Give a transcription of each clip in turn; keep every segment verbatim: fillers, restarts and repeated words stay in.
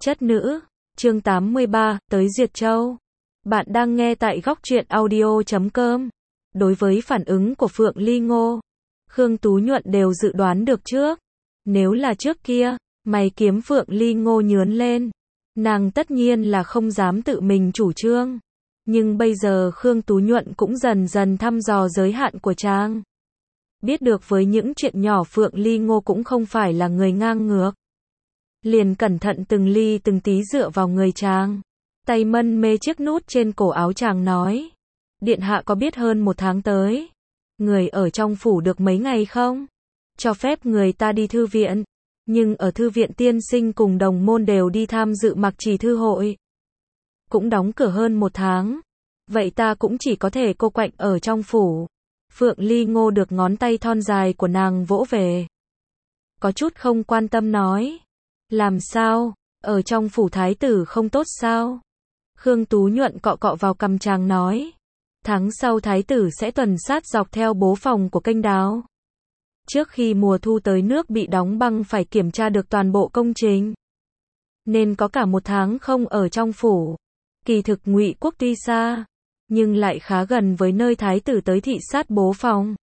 Chất nữ, chương tám mươi ba, tới Duyệt Châu. Bạn đang nghe tại góc truyện audio chấm com. Đối với phản ứng của Phượng Ly Ngô, Khương Tú Nhuận đều dự đoán được trước. Nếu là trước kia, mày kiếm Phượng Ly Ngô nhướn lên. Nàng tất nhiên là không dám tự mình chủ trương. Nhưng bây giờ Khương Tú Nhuận cũng dần dần thăm dò giới hạn của chàng. Biết được với những chuyện nhỏ Phượng Ly Ngô cũng không phải là người ngang ngược. Liền cẩn thận từng ly từng tí dựa vào người chàng. Tay mân mê chiếc nút trên cổ áo chàng nói. Điện hạ có biết hơn một tháng tới. Người ở trong phủ được mấy ngày không? Cho phép người ta đi thư viện. Nhưng ở thư viện tiên sinh cùng đồng môn đều đi tham dự mặc trì thư hội. Cũng đóng cửa hơn một tháng. Vậy ta cũng chỉ có thể cô quạnh ở trong phủ. Phượng Ly Ngô được ngón tay thon dài của nàng vỗ về. Có chút không quan tâm nói. Làm sao, ở trong phủ thái tử không tốt sao? Khương Tú Nhuận cọ cọ vào cằm chàng nói. Tháng sau thái tử sẽ tuần sát dọc theo bố phòng của kênh đào. Trước khi mùa thu tới nước bị đóng băng phải kiểm tra được toàn bộ công trình. Nên có cả một tháng không ở trong phủ. Kỳ thực Ngụy Quốc tuy xa, nhưng lại khá gần với nơi thái tử tới thị sát bố phòng.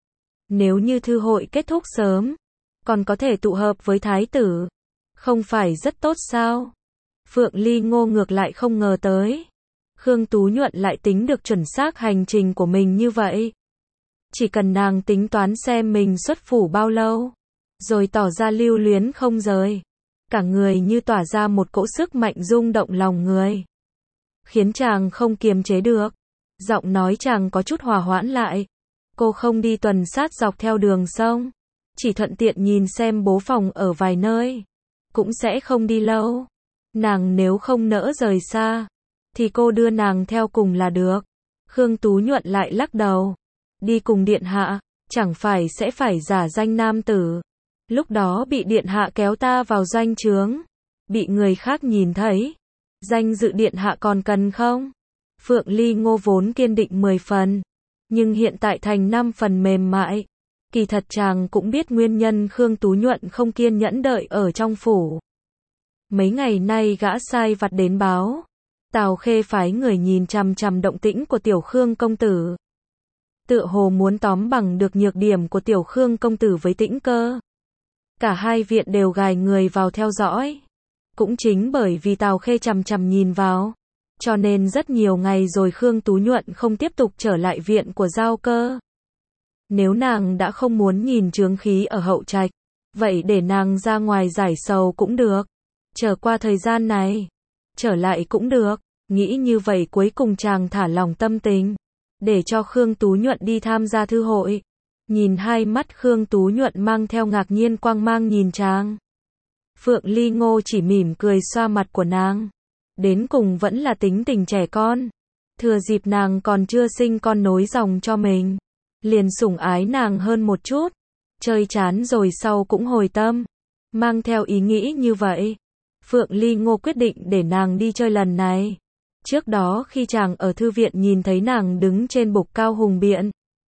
Nếu như thư hội kết thúc sớm, còn có thể tụ hợp với thái tử. Không phải rất tốt sao? Phượng Ly Ngô ngược lại không ngờ tới. Khương Tú Nhuận lại tính được chuẩn xác hành trình của mình như vậy. Chỉ cần nàng tính toán xem mình xuất phủ bao lâu, rồi tỏ ra lưu luyến không rời. Cả người như tỏa ra một cỗ sức mạnh rung động lòng người. Khiến chàng không kiềm chế được. Giọng nói chàng có chút hòa hoãn lại. Cô không đi tuần sát dọc theo đường sông. Chỉ thuận tiện nhìn xem bố phòng ở vài nơi. Cũng sẽ không đi lâu. Nàng nếu không nỡ rời xa, thì cô đưa nàng theo cùng là được. Khương Tú Nhuận lại lắc đầu. Đi cùng điện hạ, chẳng phải sẽ phải giả danh nam tử. Lúc đó bị điện hạ kéo ta vào doanh trướng. Bị người khác nhìn thấy. Danh dự điện hạ còn cần không? Phượng Ly Ngô vốn kiên định mười phần. Nhưng hiện tại thành năm phần mềm mại. Kỳ thật chàng cũng biết nguyên nhân Khương Tú Nhuận không kiên nhẫn đợi ở trong phủ. Mấy ngày nay gã sai vặt đến báo. Tào Khê phái người nhìn chằm chằm động tĩnh của tiểu Khương công tử. Tựa hồ muốn tóm bằng được nhược điểm của tiểu Khương công tử với Tĩnh Cơ. Cả hai viện đều gài người vào theo dõi. Cũng chính bởi vì Tào Khê chằm chằm nhìn vào. Cho nên rất nhiều ngày rồi Khương Tú Nhuận không tiếp tục trở lại viện của Giao Cơ. Nếu nàng đã không muốn nhìn chướng khí ở hậu trạch, vậy để nàng ra ngoài giải sầu cũng được. Trở qua thời gian này, trở lại cũng được. Nghĩ như vậy cuối cùng chàng thả lòng tâm tình, để cho Khương Tú Nhuận đi tham gia thư hội. Nhìn hai mắt Khương Tú Nhuận mang theo ngạc nhiên quang mang nhìn chàng. Phượng Ly Ngô chỉ mỉm cười xoa mặt của nàng. Đến cùng vẫn là tính tình trẻ con. Thừa dịp nàng còn chưa sinh con nối dòng cho mình, liền sủng ái nàng hơn một chút. Chơi chán rồi sau cũng hồi tâm. Mang theo ý nghĩ như vậy, Phượng Ly Ngô quyết định để nàng đi chơi lần này. Trước đó khi chàng ở thư viện nhìn thấy nàng đứng trên bục cao hùng biện,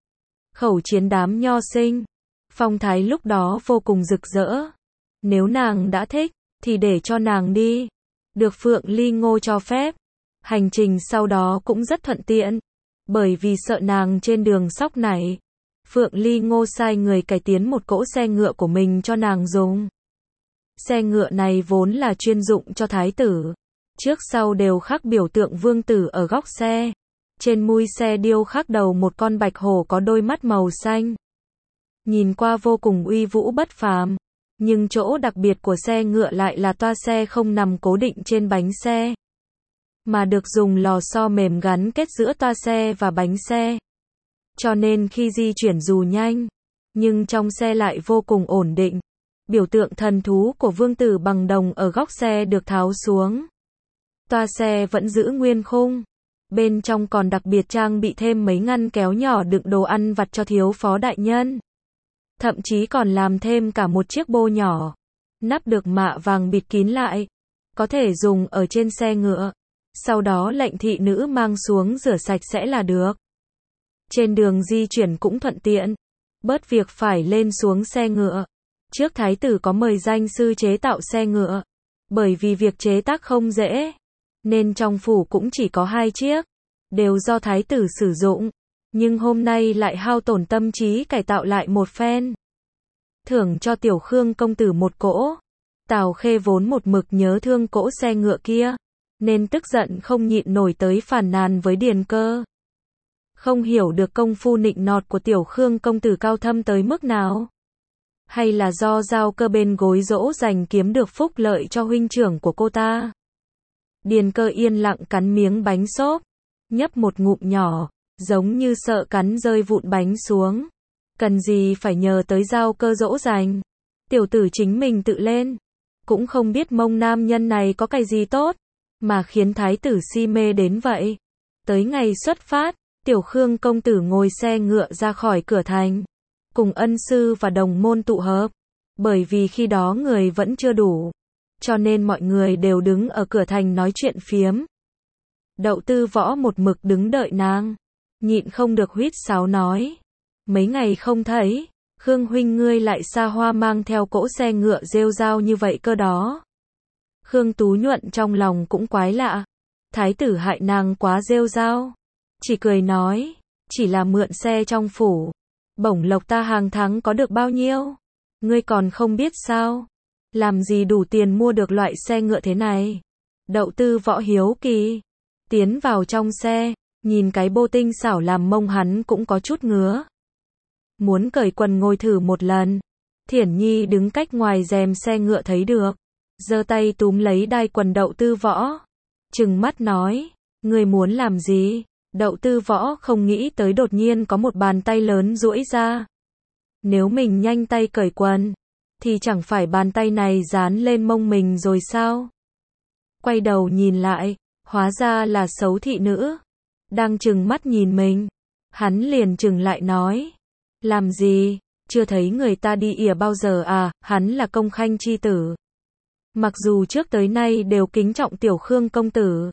khẩu chiến đám nho sinh, phong thái lúc đó vô cùng rực rỡ. Nếu nàng đã thích, thì để cho nàng đi. Được Phượng Ly Ngô cho phép. Hành trình sau đó cũng rất thuận tiện. Bởi vì sợ nàng trên đường sóc nảy, Phượng Ly Ngô sai người cải tiến một cỗ xe ngựa của mình cho nàng dùng. Xe ngựa này vốn là chuyên dụng cho thái tử. Trước sau đều khắc biểu tượng vương tử ở góc xe. Trên mui xe điêu khắc đầu một con bạch hổ có đôi mắt màu xanh. Nhìn qua vô cùng uy vũ bất phàm. Nhưng chỗ đặc biệt của xe ngựa lại là toa xe không nằm cố định trên bánh xe, mà được dùng lò xo mềm gắn kết giữa toa xe và bánh xe. Cho nên khi di chuyển dù nhanh, nhưng trong xe lại vô cùng ổn định. Biểu tượng thần thú của vương tử bằng đồng ở góc xe được tháo xuống. Toa xe vẫn giữ nguyên khung. Bên trong còn đặc biệt trang bị thêm mấy ngăn kéo nhỏ đựng đồ ăn vặt cho thiếu phó đại nhân. Thậm chí còn làm thêm cả một chiếc bô nhỏ. Nắp được mạ vàng bịt kín lại. Có thể dùng ở trên xe ngựa. Sau đó lệnh thị nữ mang xuống rửa sạch sẽ là được. Trên đường di chuyển cũng thuận tiện. Bớt việc phải lên xuống xe ngựa. Trước thái tử có mời danh sư chế tạo xe ngựa. Bởi vì việc chế tác không dễ, nên trong phủ cũng chỉ có hai chiếc, đều do thái tử sử dụng, nhưng hôm nay lại hao tổn tâm trí cải tạo lại một phen. Thưởng cho Tiểu Khương công tử một cỗ. Tào Khê vốn một mực nhớ thương cỗ xe ngựa kia, nên tức giận không nhịn nổi tới phàn nàn với Điền Cơ. Không hiểu được công phu nịnh nọt của Tiểu Khương công tử cao thâm tới mức nào. Hay là do Giao Cơ bên gối dỗ dành kiếm được phúc lợi cho huynh trưởng của cô ta. Điền Cơ yên lặng cắn miếng bánh xốp, nhấp một ngụm nhỏ, giống như sợ cắn rơi vụn bánh xuống. Cần gì phải nhờ tới Giao Cơ dỗ dành. Tiểu tử chính mình tự lên. Cũng không biết mông nam nhân này có cái gì tốt, mà khiến thái tử si mê đến vậy. Tới ngày xuất phát, Tiểu Khương công tử ngồi xe ngựa ra khỏi cửa thành, cùng ân sư và đồng môn tụ hợp. Bởi vì khi đó người vẫn chưa đủ, cho nên mọi người đều đứng ở cửa thành nói chuyện phiếm. Đậu Tư Võ một mực đứng đợi nàng, nhịn không được huýt sáo nói. Mấy ngày không thấy, Khương huynh ngươi lại xa hoa mang theo cỗ xe ngựa rêu rao như vậy cơ đó. Khương Tú Nhuận trong lòng cũng quái lạ. Thái tử hại nàng quá rêu rao. Chỉ cười nói, chỉ là mượn xe trong phủ. Bổng lộc ta hàng tháng có được bao nhiêu? Ngươi còn không biết sao? Làm gì đủ tiền mua được loại xe ngựa thế này? Đậu Tư Võ hiếu kỳ. Tiến vào trong xe, nhìn cái bô tinh xảo làm mông hắn cũng có chút ngứa. Muốn cởi quần ngồi thử một lần. Thiển Nhi đứng cách ngoài rèm xe ngựa thấy được, giơ tay túm lấy đai quần Đậu Tư Võ, trừng mắt nói, ngươi muốn làm gì? Đậu Tư Võ không nghĩ tới đột nhiên có một bàn tay lớn duỗi ra. Nếu mình nhanh tay cởi quần, thì chẳng phải bàn tay này dán lên mông mình rồi sao? Quay đầu nhìn lại, hóa ra là xấu thị nữ, đang trừng mắt nhìn mình. Hắn liền trừng lại nói, làm gì? Chưa thấy người ta đi ỉa bao giờ à? Hắn là công khanh chi tử. Mặc dù trước tới nay đều kính trọng Tiểu Khương công tử,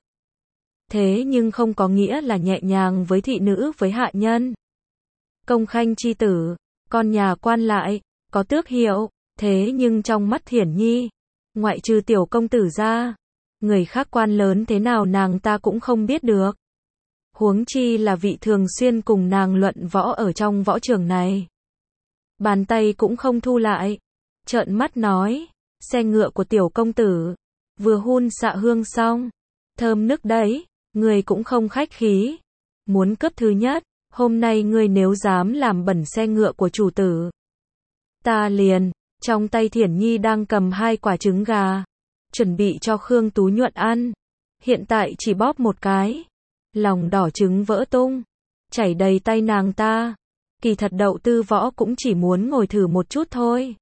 thế nhưng không có nghĩa là nhẹ nhàng với thị nữ với hạ nhân. Công khanh chi tử, con nhà quan lại, có tước hiệu, thế nhưng trong mắt Thiển Nhi, ngoại trừ Tiểu công tử ra, người khác quan lớn thế nào nàng ta cũng không biết được. Huống chi là vị thường xuyên cùng nàng luận võ ở trong võ trường này. Bàn tay cũng không thu lại, trợn mắt nói, xe ngựa của Tiểu công tử, vừa hun xạ hương xong, thơm nức đấy, người cũng không khách khí. Muốn cấp thứ nhất, hôm nay ngươi nếu dám làm bẩn xe ngựa của chủ tử, ta liền. Trong tay Thiển Nhi đang cầm hai quả trứng gà, chuẩn bị cho Khương Tú Nhuận ăn. Hiện tại chỉ bóp một cái, lòng đỏ trứng vỡ tung, chảy đầy tay nàng ta. Kỳ thật Đậu Tư Võ cũng chỉ muốn ngồi thử một chút thôi,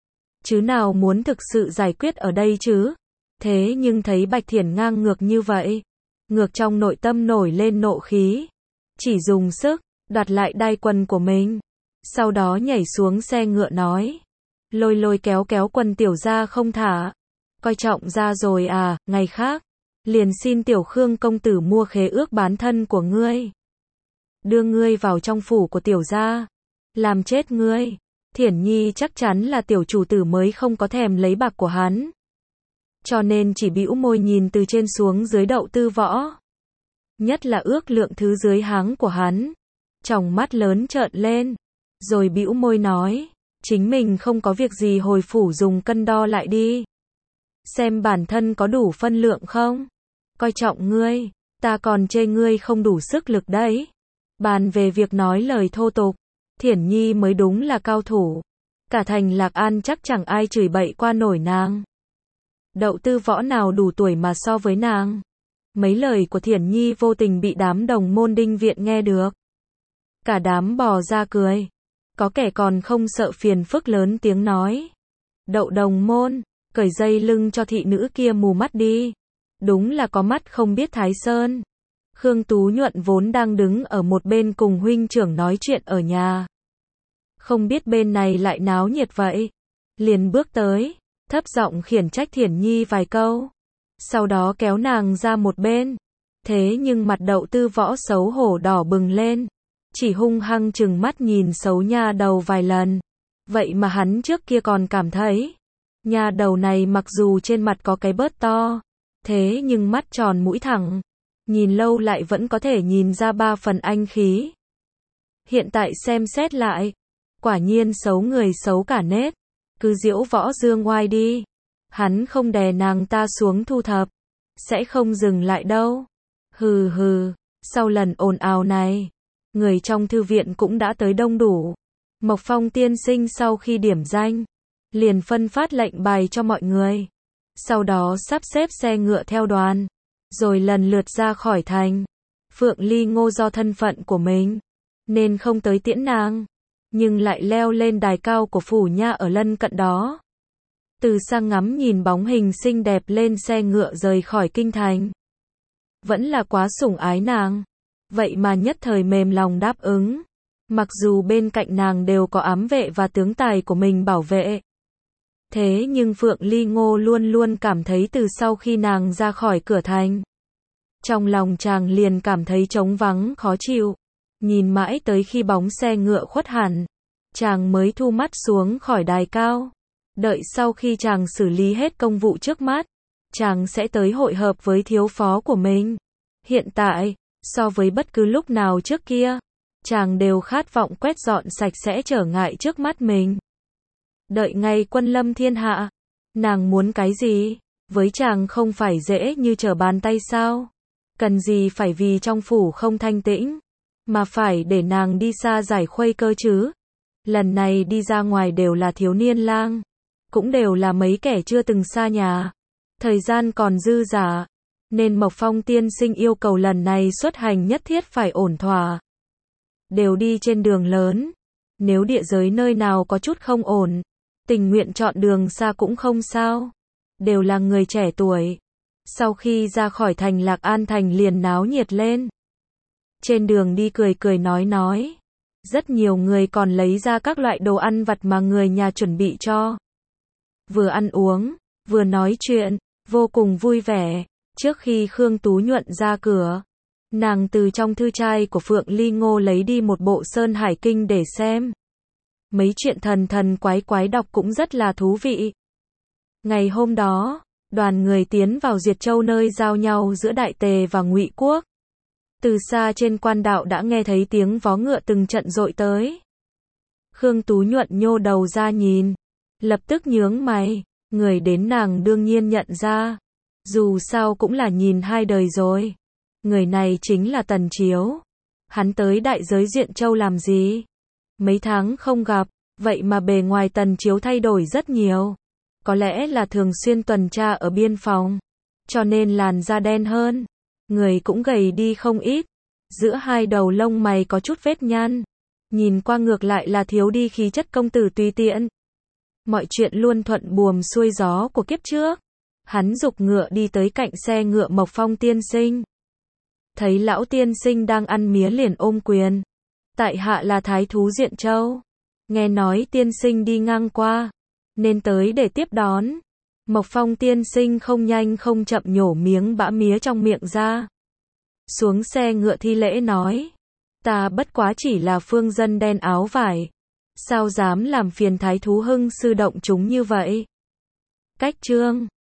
chứ nào muốn thực sự giải quyết ở đây chứ. Thế nhưng thấy Bạch Thiển ngang ngược như vậy, ngược trong nội tâm nổi lên nộ khí, chỉ dùng sức đoạt lại đai quần của mình, sau đó nhảy xuống xe ngựa nói, lôi lôi kéo kéo quần tiểu ra không thả, coi trọng ra rồi à? Ngày khác liền xin Tiểu Khương công tử mua khế ước bán thân của ngươi, đưa ngươi vào trong phủ của tiểu gia, làm chết ngươi. Thiển Nhi chắc chắn là tiểu chủ tử mới không có thèm lấy bạc của hắn, cho nên chỉ bĩu môi nhìn từ trên xuống dưới Đậu Tư Võ, nhất là ước lượng thứ dưới háng của hắn, tròng mắt lớn trợn lên, rồi bĩu môi nói, chính mình không có việc gì hồi phủ dùng cân đo lại đi, xem bản thân có đủ phân lượng không. Coi trọng ngươi, ta còn chê ngươi không đủ sức lực đấy. Bàn về việc nói lời thô tục, Thiển Nhi mới đúng là cao thủ. Cả thành Lạc An chắc chẳng ai chửi bậy qua nổi nàng. Đậu Tư Võ nào đủ tuổi mà so với nàng. Mấy lời của Thiển Nhi vô tình bị đám đồng môn Đinh Viện nghe được. Cả đám bò ra cười. Có kẻ còn không sợ phiền phức lớn tiếng nói, Đậu đồng môn, cởi dây lưng cho thị nữ kia mù mắt đi. Đúng là có mắt không biết Thái Sơn. Khương Tú Nhuận vốn đang đứng ở một bên cùng huynh trưởng nói chuyện ở nhà, không biết bên này lại náo nhiệt vậy, liền bước tới, thấp giọng khiển trách Thiển Nhi vài câu, sau đó kéo nàng ra một bên. Thế nhưng mặt Đậu Tư Võ xấu hổ đỏ bừng lên, chỉ hung hăng trừng mắt nhìn xấu nha đầu vài lần. Vậy mà hắn trước kia còn cảm thấy Nhà đầu này mặc dù trên mặt có cái bớt to, thế nhưng mắt tròn mũi thẳng, nhìn lâu lại vẫn có thể nhìn ra ba phần anh khí. Hiện tại xem xét lại, quả nhiên xấu người xấu cả nết, cứ diễu võ dương oai đi. Hắn không đè nàng ta xuống thu thập, sẽ không dừng lại đâu. Hừ hừ, sau lần ồn ào này, người trong thư viện cũng đã tới đông đủ. Mộc Phong tiên sinh sau khi điểm danh, liền phân phát lệnh bài cho mọi người. Sau đó sắp xếp xe ngựa theo đoàn, rồi lần lượt ra khỏi thành. Phượng Ly Ngô do thân phận của mình, nên không tới tiễn nàng, nhưng lại leo lên đài cao của phủ nha ở lân cận đó. Từ xa ngắm nhìn bóng hình xinh đẹp lên xe ngựa rời khỏi kinh thành. Vẫn là quá sủng ái nàng, vậy mà nhất thời mềm lòng đáp ứng. Mặc dù bên cạnh nàng đều có ám vệ và tướng tài của mình bảo vệ. Thế nhưng Phượng Ly Ngô luôn luôn cảm thấy từ sau khi nàng ra khỏi cửa thành, trong lòng chàng liền cảm thấy trống vắng khó chịu. Nhìn mãi tới khi bóng xe ngựa khuất hẳn, chàng mới thu mắt xuống khỏi đài cao. Đợi sau khi chàng xử lý hết công vụ trước mắt, chàng sẽ tới hội hợp với thiếu phó của mình. Hiện tại, so với bất cứ lúc nào trước kia, chàng đều khát vọng quét dọn sạch sẽ trở ngại trước mắt mình. Đợi ngày quân lâm thiên hạ, nàng muốn cái gì? Với chàng không phải dễ như trở bàn tay sao? Cần gì phải vì trong phủ không thanh tĩnh, mà phải để nàng đi xa giải khuây cơ chứ? Lần này đi ra ngoài đều là thiếu niên lang, cũng đều là mấy kẻ chưa từng xa nhà. Thời gian còn dư dả, nên Mộc Phong tiên sinh yêu cầu lần này xuất hành nhất thiết phải ổn thỏa. Đều đi trên đường lớn, nếu địa giới nơi nào có chút không ổn, tình nguyện chọn đường xa cũng không sao. Đều là người trẻ tuổi. Sau khi ra khỏi thành Lạc An thành liền náo nhiệt lên. Trên đường đi cười cười nói nói. Rất nhiều người còn lấy ra các loại đồ ăn vặt mà người nhà chuẩn bị cho. Vừa ăn uống, vừa nói chuyện, vô cùng vui vẻ. Trước khi Khương Tú Nhuận ra cửa, nàng từ trong thư trai của Phượng Ly Ngô lấy đi một bộ Sơn Hải Kinh để xem. Mấy chuyện thần thần quái quái đọc cũng rất là thú vị. Ngày hôm đó, đoàn người tiến vào Diệt Châu nơi giao nhau giữa Đại Tề và Ngụy Quốc. Từ xa trên quan đạo đã nghe thấy tiếng vó ngựa từng trận dội tới. Khương Tú Nhuận nhô đầu ra nhìn, lập tức nhướng mày, người đến nàng đương nhiên nhận ra. Dù sao cũng là nhìn hai đời rồi. Người này chính là Tần Chiếu. Hắn tới đại giới Diện Châu làm gì? Mấy tháng không gặp, vậy mà bề ngoài Tần Chiếu thay đổi rất nhiều. Có lẽ là thường xuyên tuần tra ở biên phòng, cho nên làn da đen hơn. Người cũng gầy đi không ít. Giữa hai đầu lông mày có chút vết nhăn. Nhìn qua ngược lại là thiếu đi khí chất công tử tùy tiện. Mọi chuyện luôn thuận buồm xuôi gió của kiếp trước. Hắn giục ngựa đi tới cạnh xe ngựa Mộc Phong tiên sinh. Thấy lão tiên sinh đang ăn mía liền ôm quyền. Tại hạ là thái thú Diện Châu. Nghe nói tiên sinh đi ngang qua, nên tới để tiếp đón. Mộc Phong tiên sinh không nhanh không chậm nhổ miếng bã mía trong miệng ra. Xuống xe ngựa thi lễ nói. Ta bất quá chỉ là phương dân đen áo vải. Sao dám làm phiền thái thú Hưng sư động chúng như vậy? Cách chương